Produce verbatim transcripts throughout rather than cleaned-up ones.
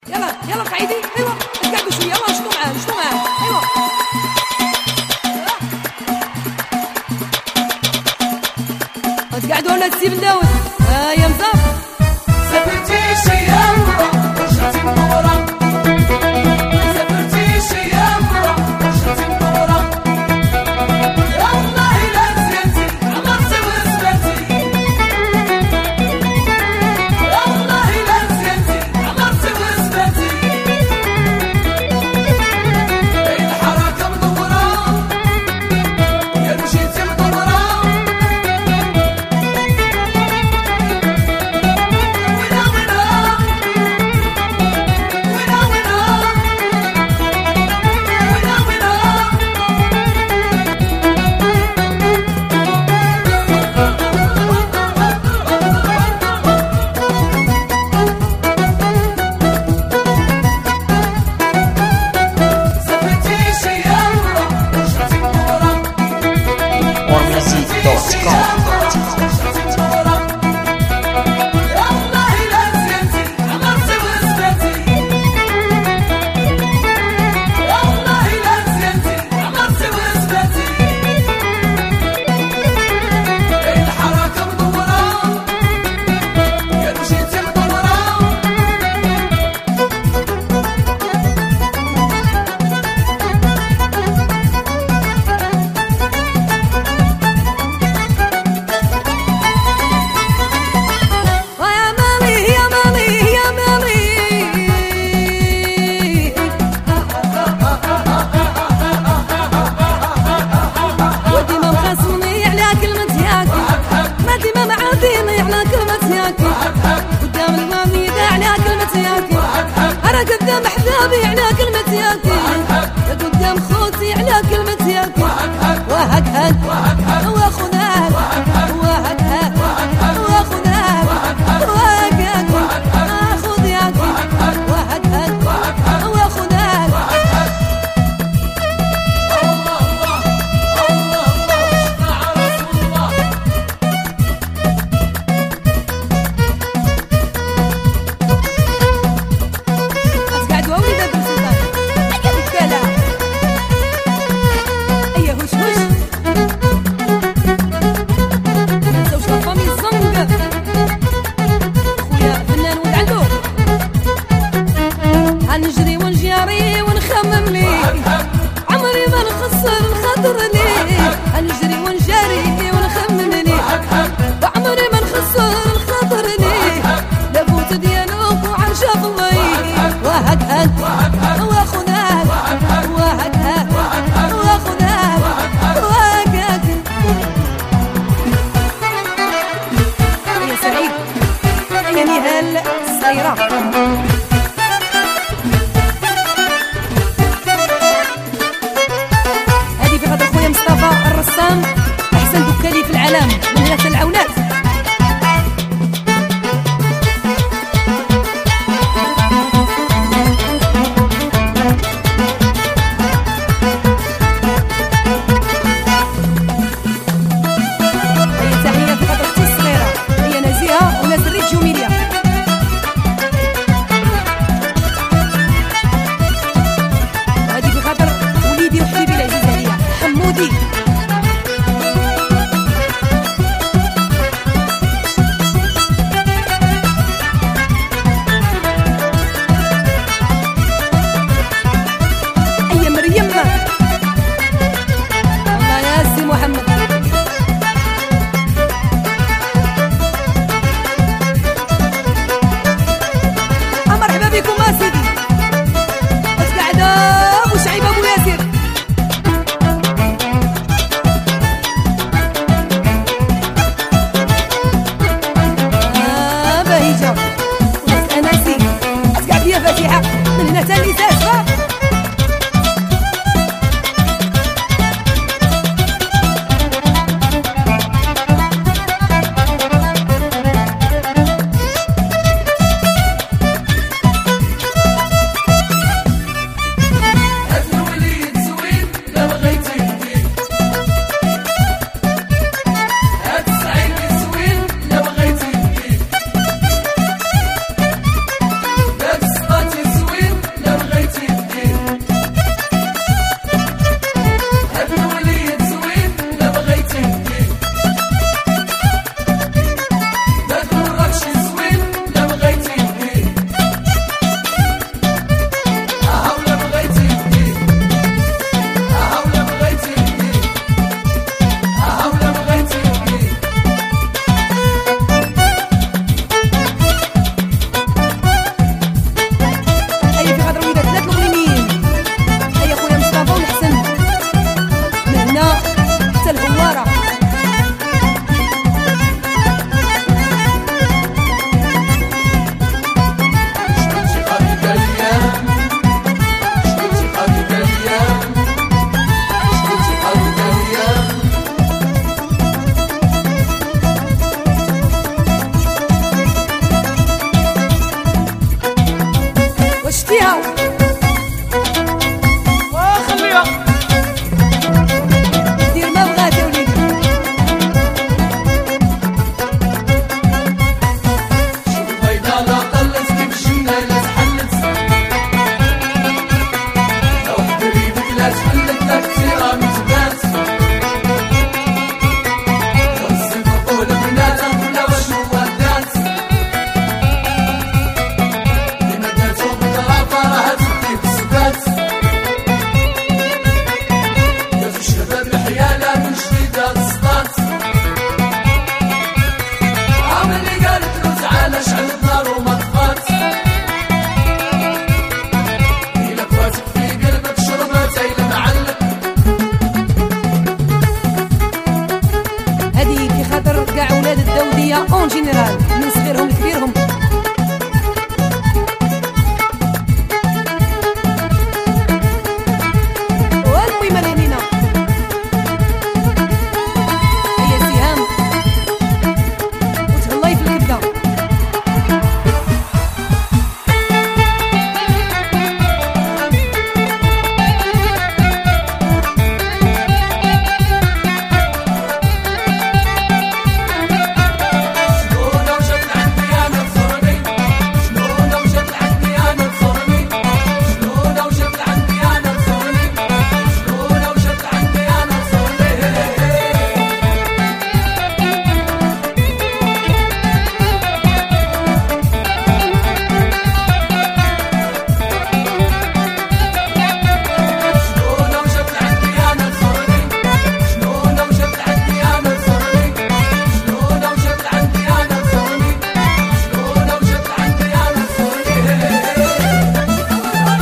يلا يلا قعيدي. ايوا تقعدوا شويه. يلا شنو معاه شنو معاه. ايوا تقعدوا هنا السي بن داود. ها يا مزار سافرتي شي يمرة رجعتي منورة. سافرتي شي يمرة رجعتي منورة. يا والله لا نسيتي عمرتي وسمعتي. يا والله لا نسيتي عمرتي وسمعتي. بين الحركة مدورة يا مشيتي مدورة. قدام احبابي على كلمة ياكي. قدام خوتي على كلمة ياكي. وهك هك واخذ هك وهك هك واخذ هك وهك هك اخذ ياكي. وهك هك واخذ هك. الله الله الله الله مع رسول الله. نجري ونجاري ونخمم لي عمري ما نخسر الخاطر لي. نجري ونجاري ونخمم لي عمري ما نخسر الخاطر لي. لابوت ديالك وعرشاف الله. وهك هك واخذ هك وهك هك واخذ هك وهك هك. يا سعيد يا نهال السايرة. الرسام احسن دكالي في العالم من ثلاث العونات. هي تحية في خاطر اختي الصغيرة هي نزيهة وناس الريت جوميليا. هذه في خاطر وليدي وحبيبي العزيز عليا حمودي. من هنا تاني ساسفة. That's شتيها وخليها دير ما بغات يا وليدي شوف البيضة لا طلت كيف الجنة لا تحلت لو حبيبك لا تحلت لا كتيرة متبات لو الصدق قول بناتها ولا واش هو الذات لما داتو بالغرافة راه تبقي بالثبات دازو الشباب الحيالة من جديد هاد الصدات عام اللي قالت له تعالى شعل النار وما طفات إلا كواتك في قلبك شربات إلا معلق هذه في خاطر كاع ولاد الدودية اون جينيرال من صغيرهم لكبيرهم والمهمة لينا هي سهام وتهلاي في الكبدة شنونة وجات عندي أنا تصرني شنونة وجات عندي أنا تصرني شنونة وجات عندي أنا تصرني شنونة وجات عندي أنا تصرني شنونة وجات عندي أنا تصرني شنونة وجات عندي أنا تصرني شنونة وجات عندي أنا تصرني شنونة وجات عندي أنا تصرني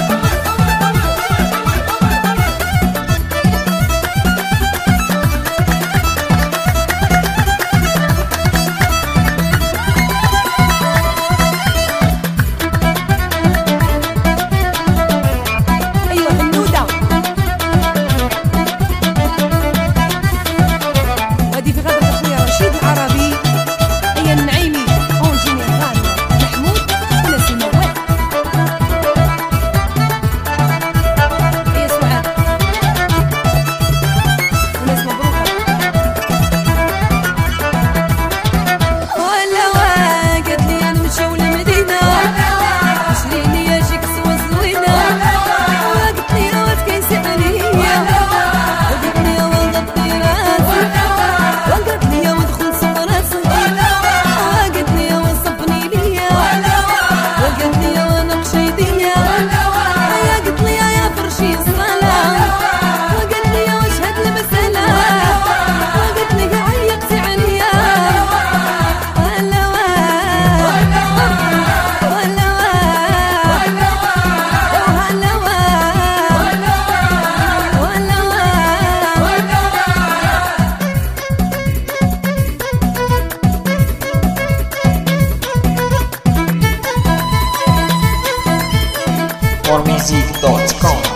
ايوه حنودة وهذه في خاطر اخويا رشيد العربي هي النعيمي اون جينيرال محمود ونسيم نوال هي سعاد وناس مبروكة ولا قالت لي نمشيو للمدينة شريني يا شيك سوا زوينة قالت لي وات كيسي عليا قالت لي وضبطي راسي وقالت لي ودخل صف راسي وقالت لي وصفني ليا وقالت لي ونقش يديا قالت لي يا فرشي الصلاة وقالت لي واش هاد المسألة وقالت لي عيقتي عليا ولا واه ولا واه ولا واه ولا واه more music dot com